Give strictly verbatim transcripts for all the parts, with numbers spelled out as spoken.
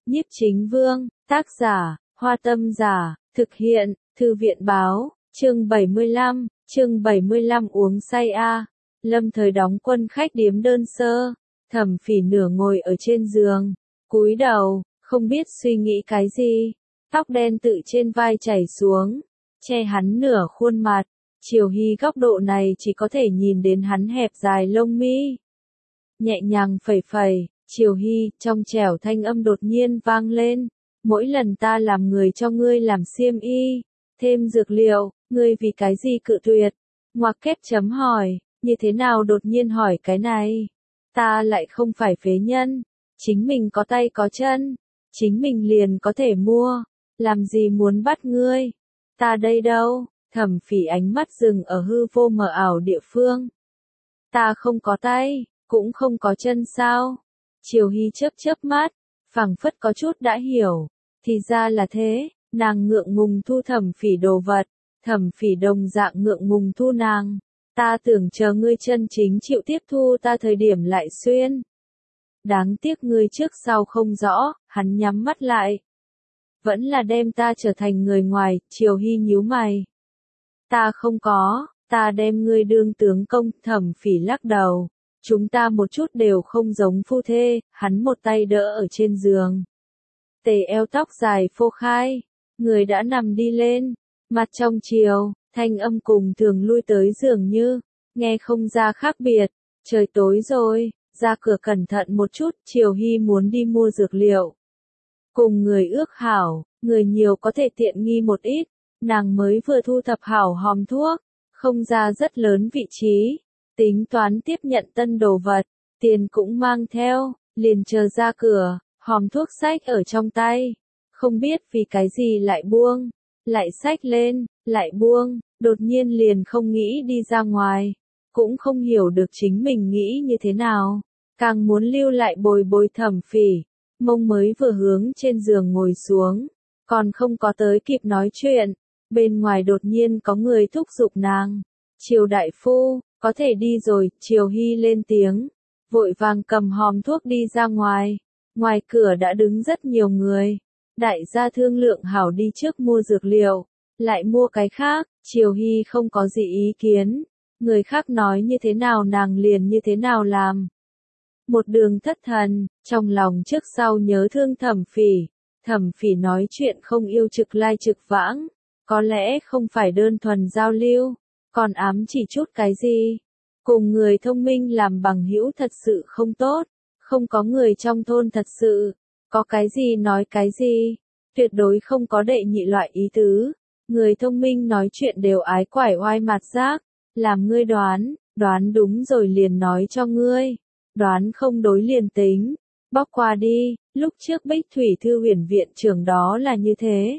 Nhiếp Chính Vương, tác giả, Hoa Tâm Giả, thực hiện, Thư viện báo, chương bảy mươi lăm, chương bảy mươi lăm uống say a. Lâm Thời đóng quân khách điếm đơn sơ, Thẩm Phỉ nửa ngồi ở trên giường, cúi đầu, không biết suy nghĩ cái gì, tóc đen tự trên vai chảy xuống, che hắn nửa khuôn mặt. Triều Hy góc độ này chỉ có thể nhìn đến hắn hẹp dài lông mi. Nhẹ nhàng phẩy phẩy, Triều Hy, trong trẻo thanh âm đột nhiên vang lên. Mỗi lần ta làm người cho ngươi làm xiêm y, thêm dược liệu, ngươi vì cái gì cự tuyệt? Ngoặc kép chấm hỏi, như thế nào đột nhiên hỏi cái này? Ta lại không phải phế nhân, chính mình có tay có chân, chính mình liền có thể mua, làm gì muốn bắt ngươi? Ta đây đâu? Thẩm Phỉ ánh mắt dừng ở hư vô mờ ảo địa phương. Ta không có tay, cũng không có chân sao? Triều Hy chớp chớp mắt, phảng phất có chút đã hiểu. Thì ra là thế, nàng ngượng ngùng thu Thẩm Phỉ đồ vật, Thẩm Phỉ đồng dạng ngượng ngùng thu nàng. Ta tưởng chờ ngươi chân chính chịu tiếp thu ta thời điểm lại xuyên. Đáng tiếc ngươi trước sau không rõ, hắn nhắm mắt lại. Vẫn là đem ta trở thành người ngoài, Triều Hy nhíu mày. Ta không có, ta đem ngươi đương tướng công, Thẩm Phỉ lắc đầu. Chúng ta một chút đều không giống phu thê, hắn một tay đỡ ở trên giường. Tề eo tóc dài phô khai, người đã nằm đi lên, mặt trong chiều, thanh âm cùng thường lui tới dường như, nghe không ra khác biệt. Trời tối rồi, ra cửa cẩn thận một chút, Triều Hy muốn đi mua dược liệu. Cùng người ước hảo, người nhiều có thể tiện nghi một ít, nàng mới vừa thu thập hảo hòm thuốc, không ra rất lớn vị trí, tính toán tiếp nhận tân đồ vật, tiền cũng mang theo, liền chờ ra cửa, hòm thuốc xách ở trong tay, không biết vì cái gì lại buông, lại xách lên, lại buông, đột nhiên liền không nghĩ đi ra ngoài, cũng không hiểu được chính mình nghĩ như thế nào, càng muốn lưu lại bồi bồi Thẩm Phỉ, mông mới vừa hướng trên giường ngồi xuống, còn không có tới kịp nói chuyện, bên ngoài đột nhiên có người thúc giục nàng, Triều đại phu, có thể đi rồi, Triều Hy lên tiếng, vội vàng cầm hòm thuốc đi ra ngoài, ngoài cửa đã đứng rất nhiều người, đại gia thương lượng hảo đi trước mua dược liệu, lại mua cái khác, Triều Hy không có gì ý kiến, người khác nói như thế nào nàng liền như thế nào làm. Một đường thất thần, trong lòng trước sau nhớ thương Thẩm Phỉ, Thẩm Phỉ nói chuyện không yêu trực lai trực vãng, có lẽ không phải đơn thuần giao lưu, còn ám chỉ chút cái gì. Cùng người thông minh làm bằng hữu thật sự không tốt, không có người trong thôn thật sự, có cái gì nói cái gì, tuyệt đối không có đệ nhị loại ý tứ. Người thông minh nói chuyện đều ái quải oai mặt giác, làm ngươi đoán, đoán đúng rồi liền nói cho ngươi, đoán không đối liền tính, bóc qua đi, lúc trước Bích Thủy Thư Huyền Viện trưởng đó là như thế.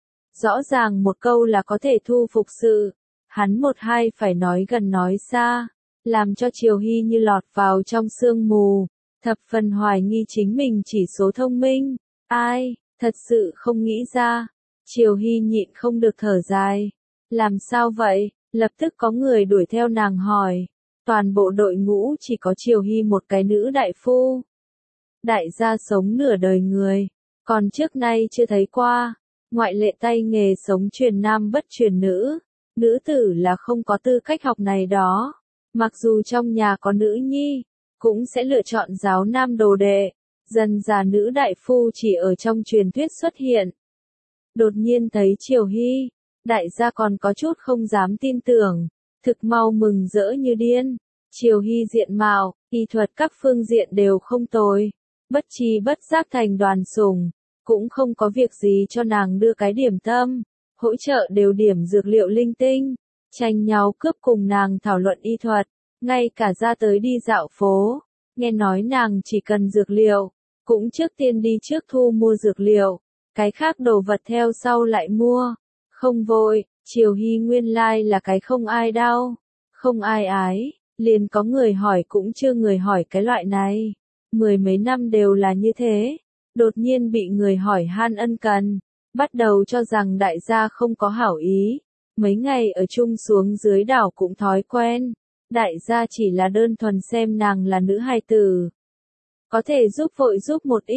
Rõ ràng một câu là có thể thu phục sự, hắn một hai phải nói gần nói xa, làm cho Triều Hy như lọt vào trong sương mù, thập phần hoài nghi chính mình chỉ số thông minh, ai, thật sự không nghĩ ra, Triều Hy nhịn không được thở dài, làm sao vậy, lập tức có người đuổi theo nàng hỏi, toàn bộ đội ngũ chỉ có Triều Hy một cái nữ đại phu. Đại gia sống nửa đời người, còn trước nay chưa thấy qua, ngoại lệ tay nghề sống truyền nam bất truyền nữ, nữ tử là không có tư cách học này đó, mặc dù trong nhà có nữ nhi, cũng sẽ lựa chọn giáo nam đồ đệ, dần già nữ đại phu chỉ ở trong truyền thuyết xuất hiện. Đột nhiên thấy Triều Hy, đại gia còn có chút không dám tin tưởng, thực mau mừng rỡ như điên, Triều Hy diện mạo, y thuật các phương diện đều không tồi, bất tri bất giác thành đoàn sủng, cũng không có việc gì cho nàng đưa cái điểm tâm, hỗ trợ đều điểm dược liệu linh tinh, tranh nhau cướp cùng nàng thảo luận y thuật, ngay cả ra tới đi dạo phố, nghe nói nàng chỉ cần dược liệu, cũng trước tiên đi trước thu mua dược liệu, cái khác đồ vật theo sau lại mua, không vội, Triều Hy nguyên lai là cái không ai đau, không ai ái, liền có người hỏi cũng chưa người hỏi cái loại này, mười mấy năm đều là như thế, đột nhiên bị người hỏi han ân cần, bắt đầu cho rằng đại gia không có hảo ý, mấy ngày ở chung xuống dưới đảo cũng thói quen, đại gia chỉ là đơn thuần xem nàng là nữ hài tử, có thể giúp vội giúp một ít,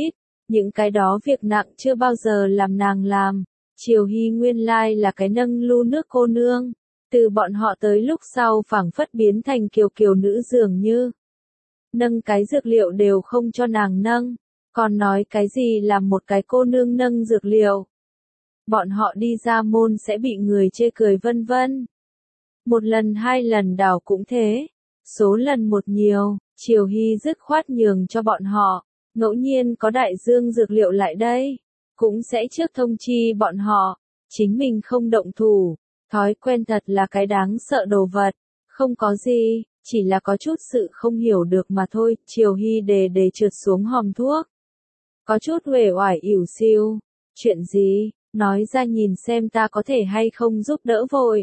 Những cái đó việc nặng chưa bao giờ làm nàng làm. Triều Hy nguyên lai là cái nâng lu nước cô nương. Từ bọn họ tới lúc sau phảng phất biến thành kiều kiều nữ dường như. Nâng cái dược liệu đều không cho nàng nâng. Còn nói cái gì là một cái cô nương nâng dược liệu. Bọn họ đi ra môn sẽ bị người chê cười vân vân. Một lần hai lần đảo cũng thế. Số lần một nhiều, Triều Hy dứt khoát nhường cho bọn họ. Ngẫu nhiên có đại dương dược liệu lại đây. Cũng sẽ trước thông chi bọn họ. Chính mình không động thủ. Thói quen thật là cái đáng sợ đồ vật. Không có gì, chỉ là có chút sự không hiểu được mà thôi. Triều Hy đề đề trượt xuống hòm thuốc. Có chút uể oải ỉu xiu. Chuyện gì? Nói ra nhìn xem ta có thể hay không giúp đỡ vội.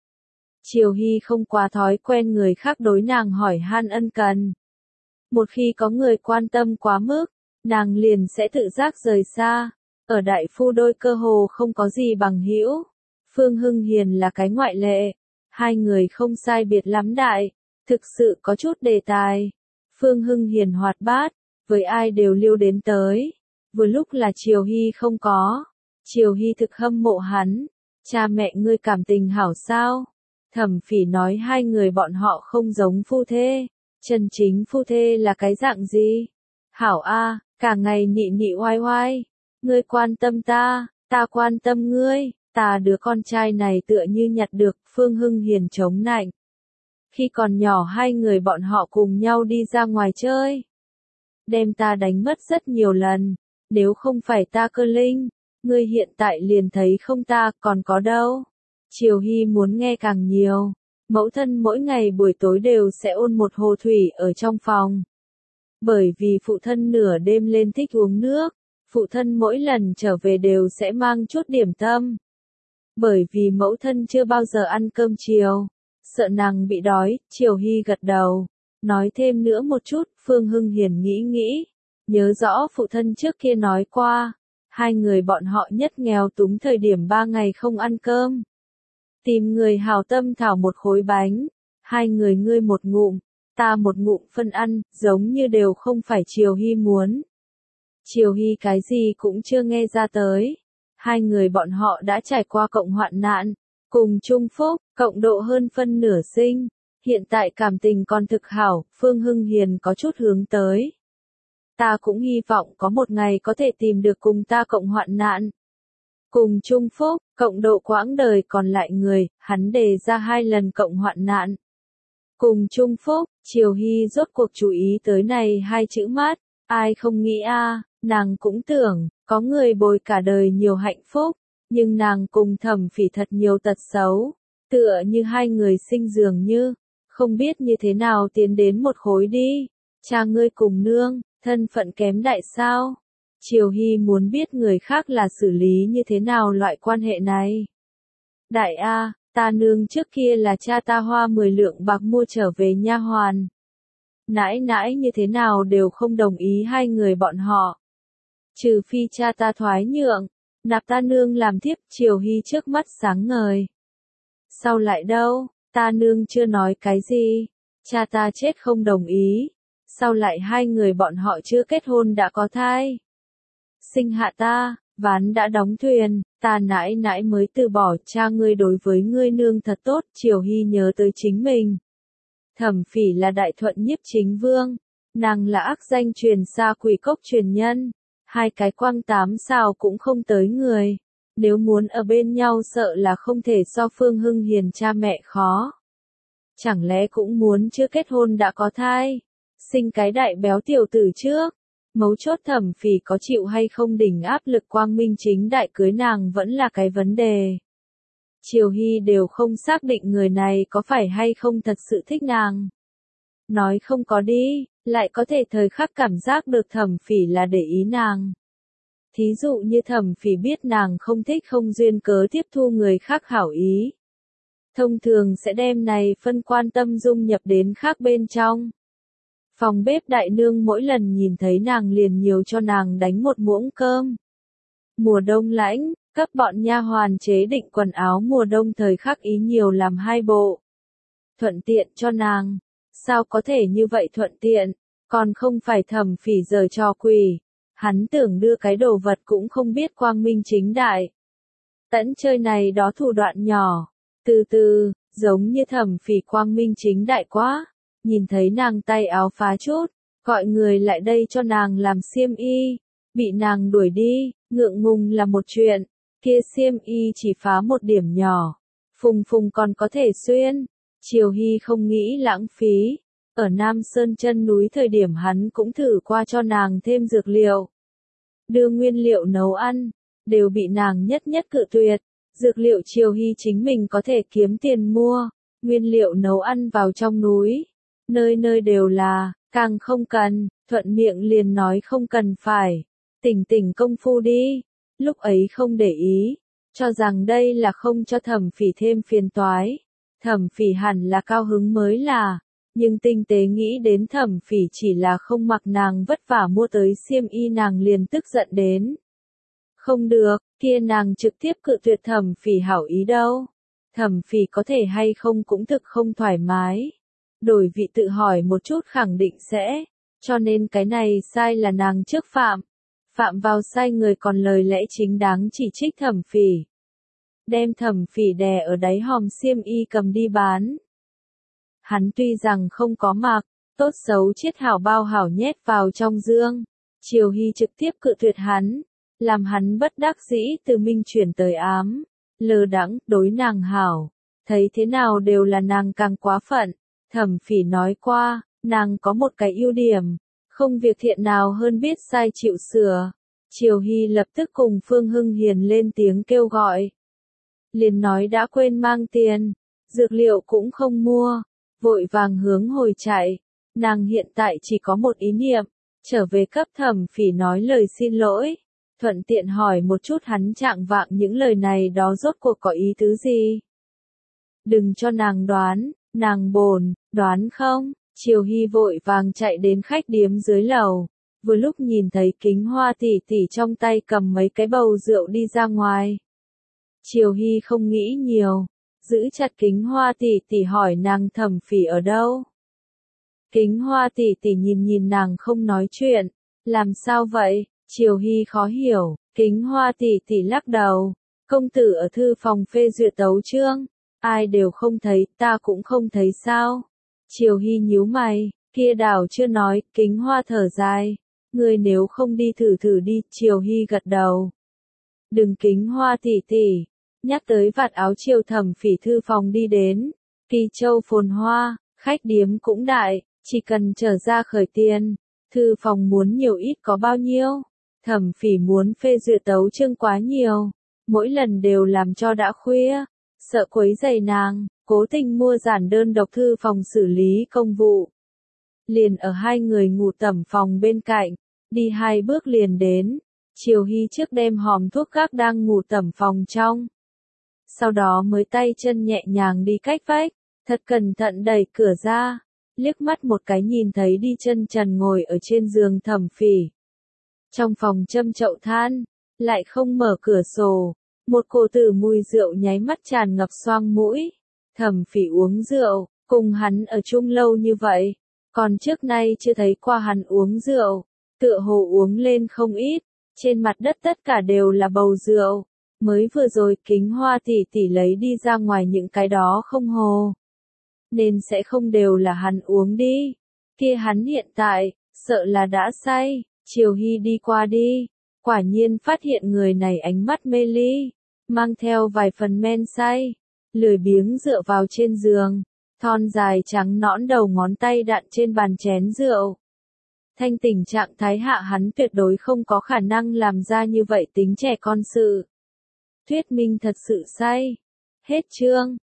Triều Hy không quá thói quen người khác đối nàng hỏi han ân cần. Một khi có người quan tâm quá mức, nàng liền sẽ tự giác rời xa. Ở đại phu đôi cơ hồ không có gì bằng hữu. Phương Hưng Hiền là cái ngoại lệ. Hai người không sai biệt lắm đại. Thực sự có chút đề tài. Phương Hưng Hiền hoạt bát. Với ai đều liêu đến tới. Vừa lúc là Triều Hy không có. Triều Hy thực hâm mộ hắn. Cha mẹ ngươi cảm tình hảo sao? Thẩm Phỉ nói hai người bọn họ không giống phu thê. Chân chính phu thê là cái dạng gì? Hảo a, cả ngày nị nị oai oai. Ngươi quan tâm ta, ta quan tâm ngươi. Ta đứa con trai này tựa như nhặt được. Phương Hưng Hiền chống nạnh. Khi còn nhỏ hai người bọn họ cùng nhau đi ra ngoài chơi. Đem ta đánh mất rất nhiều lần. Nếu không phải ta cơ linh, ngươi hiện tại liền thấy không ta còn có đâu. Triều Hy muốn nghe càng nhiều. Mẫu thân mỗi ngày buổi tối đều sẽ ôn một hồ thủy ở trong phòng. Bởi vì phụ thân nửa đêm lên thích uống nước, phụ thân mỗi lần trở về đều sẽ mang chút điểm tâm. Bởi vì mẫu thân chưa bao giờ ăn cơm chiều, sợ nàng bị đói, Triều Hy gật đầu. Nói thêm nữa một chút, Phương Hưng Hiền nghĩ nghĩ. Nhớ rõ phụ thân trước kia nói qua, hai người bọn họ nhất nghèo túng thời điểm ba ngày không ăn cơm. Tìm người hào tâm thảo một khối bánh, hai người ngươi một ngụm, ta một ngụm phân ăn, giống như đều không phải Triều Hy muốn. Triều Hy cái gì cũng chưa nghe ra tới. Hai người bọn họ đã trải qua cộng hoạn nạn, cùng chung phúc, cộng độ hơn phân nửa sinh. Hiện tại cảm tình còn thực hảo, Phương Hưng Hiền có chút hướng tới. Ta cũng hy vọng có một ngày có thể tìm được cùng ta cộng hoạn nạn. Cùng chung phúc, cộng độ quãng đời còn lại người, hắn đề ra hai lần cộng hoạn nạn. Cùng chung phúc, Triều Hy rốt cuộc chú ý tới này hai chữ mát, ai không nghĩ a, nàng cũng tưởng, có người bồi cả đời nhiều hạnh phúc, nhưng nàng cùng Thẩm Phỉ thật nhiều tật xấu, tựa như hai người sinh dường như, không biết như thế nào tiến đến một khối đi, cha ngươi cùng nương, thân phận kém đại sao? Triều Hy muốn biết người khác là xử lý như thế nào loại quan hệ này. Đại A, ta nương trước kia là cha ta hoa mười lượng bạc mua trở về nha hoàn. Nãi nãi như thế nào đều không đồng ý hai người bọn họ. Trừ phi cha ta thoái nhượng, nạp ta nương làm thiếp. Triều Hy trước mắt sáng ngời. Sau lại đâu, ta nương chưa nói cái gì, cha ta chết không đồng ý. Sau lại hai người bọn họ chưa kết hôn đã có thai. Sinh hạ ta, ván đã đóng thuyền, ta nãi nãi mới từ bỏ. Cha ngươi đối với ngươi nương thật tốt. Triều Hy nhớ tới chính mình. Thẩm Phỉ là Đại Thuận nhiếp chính vương, nàng là ác danh truyền xa Quỷ Cốc truyền nhân, hai cái quang tám sao cũng không tới người, nếu muốn ở bên nhau sợ là không thể so Phương Hưng Hiền cha mẹ khó. Chẳng lẽ cũng muốn chưa kết hôn đã có thai, sinh cái đại béo tiểu tử trước. Mấu chốt Thẩm Phỉ có chịu hay không đỉnh áp lực quang minh chính đại cưới nàng vẫn là cái vấn đề. Triều Hy đều không xác định người này có phải hay không thật sự thích nàng. Nói không có đi, lại có thể thời khắc cảm giác được Thẩm Phỉ là để ý nàng. Thí dụ như Thẩm Phỉ biết nàng không thích không duyên cớ tiếp thu người khác hảo ý. Thông thường sẽ đem này phân quan tâm dung nhập đến khác bên trong. Phòng bếp đại nương mỗi lần nhìn thấy nàng liền nhiều cho nàng đánh một muỗng cơm. Mùa đông lạnh, các bọn nha hoàn chế định quần áo mùa đông thời khắc ý nhiều làm hai bộ. Thuận tiện cho nàng. Sao có thể như vậy thuận tiện, còn không phải Thẩm Phỉ giở trò quỷ. Hắn tưởng đưa cái đồ vật cũng không biết quang minh chính đại. Tẫn chơi này đó thủ đoạn nhỏ. Từ từ, giống như Thẩm Phỉ quang minh chính đại quá. Nhìn thấy nàng tay áo phá chút, gọi người lại đây cho nàng làm xiêm y. Bị nàng đuổi đi, ngượng ngùng là một chuyện. Kia xiêm y chỉ phá một điểm nhỏ. Phùng phùng còn có thể xuyên. Triều Hy không nghĩ lãng phí. Ở Nam Sơn chân núi thời điểm hắn cũng thử qua cho nàng thêm dược liệu. Đưa nguyên liệu nấu ăn, đều bị nàng nhất nhất cự tuyệt. Dược liệu Triều Hy chính mình có thể kiếm tiền mua. Nguyên liệu nấu ăn vào trong núi. Nơi nơi đều là, càng không cần, thuận miệng liền nói không cần phải. Tỉnh tỉnh công phu đi. Lúc ấy không để ý. Cho rằng đây là không cho Thẩm Phỉ thêm phiền toái. Thẩm Phỉ hẳn là cao hứng mới là. Nhưng tinh tế nghĩ đến Thẩm Phỉ chỉ là không mặc nàng vất vả mua tới xiêm y nàng liền tức giận đến. Không được, kia nàng trực tiếp cự tuyệt Thẩm Phỉ hảo ý đâu. Thẩm Phỉ có thể hay không cũng thực không thoải mái. Đổi vị tự hỏi một chút khẳng định sẽ. Cho nên cái này sai là nàng trước phạm. Phạm vào sai người còn lời lẽ chính đáng chỉ trích Thẩm Phỉ. Đem Thẩm Phỉ đè ở đáy hòm xiêm y cầm đi bán. Hắn tuy rằng không có mặc, tốt xấu chiết hảo bao hảo nhét vào trong dương. Triều Hy trực tiếp cự tuyệt hắn, làm hắn bất đắc dĩ từ minh chuyển tới ám. Lơ đãng, đối nàng hảo, thấy thế nào đều là nàng càng quá phận. Thẩm Phỉ nói qua, nàng có một cái ưu điểm, không việc thiện nào hơn biết sai chịu sửa. Triều Hy lập tức cùng Phương Hưng Hiền lên tiếng kêu gọi. Liền nói đã quên mang tiền, dược liệu cũng không mua, vội vàng hướng hồi chạy. Nàng hiện tại chỉ có một ý niệm, trở về cấp Thẩm Phỉ nói lời xin lỗi, thuận tiện hỏi một chút hắn trạng vạng những lời này đó rốt cuộc có ý tứ gì. Đừng cho nàng đoán, nàng bồn, đoán không? Triều Hy vội vàng chạy đến khách điếm dưới lầu, vừa lúc nhìn thấy Kính Hoa tỷ tỷ trong tay cầm mấy cái bầu rượu đi ra ngoài. Triều Hy không nghĩ nhiều, giữ chặt Kính Hoa tỷ tỷ hỏi nàng Thẩm Phỉ ở đâu. Kính Hoa tỷ tỷ nhìn nhìn nàng không nói chuyện, làm sao vậy? Triều Hy khó hiểu, Kính Hoa tỷ tỷ lắc đầu, công tử ở thư phòng phê duyệt tấu chương, ai đều không thấy, ta cũng không thấy sao? Triều Hy nhíu mày, kia đảo chưa nói, Kính Hoa thở dài, ngươi nếu không đi thử thử đi. Triều Hy gật đầu. Đừng Kính Hoa tỷ tỷ, nhắc tới vạt áo Triều Thẩm Phỉ thư phòng đi đến, Kỳ Châu phồn hoa, khách điếm cũng đại, chỉ cần trở ra khởi tiền, thư phòng muốn nhiều ít có bao nhiêu. Thẩm Phỉ muốn phê duyệt tấu chương quá nhiều, mỗi lần đều làm cho đã khuya, sợ quấy rầy nàng, cố tình mua giản đơn độc thư phòng xử lý công vụ. Liền ở hai người ngủ tẩm phòng bên cạnh, đi hai bước liền đến. Triều Hy trước đem hòm thuốc gác đang ngủ tẩm phòng trong. Sau đó mới tay chân nhẹ nhàng đi cách vách, thật cẩn thận đẩy cửa ra, liếc mắt một cái nhìn thấy đi chân trần ngồi ở trên giường Thẩm Phỉ. Trong phòng châm chậu than, lại không mở cửa sổ, một cổ tử mùi rượu nháy mắt tràn ngập xoang mũi. Thẩm Phỉ uống rượu, cùng hắn ở chung lâu như vậy, còn trước nay chưa thấy qua hắn uống rượu, tựa hồ uống lên không ít, trên mặt đất tất cả đều là bầu rượu, mới vừa rồi Kính Hoa tỷ tỷ lấy đi ra ngoài những cái đó không hồ. Nên sẽ không đều là hắn uống đi, kia hắn hiện tại, sợ là đã say. Triều Hy đi qua đi, quả nhiên phát hiện người này ánh mắt mê ly, mang theo vài phần men say, lười biếng dựa vào trên giường, thon dài trắng nõn đầu ngón tay đạn trên bàn chén rượu. Thanh tỉnh trạng thái hạ hắn tuyệt đối không có khả năng làm ra như vậy tính trẻ con sự. Thuyết minh thật sự say. Hết chương.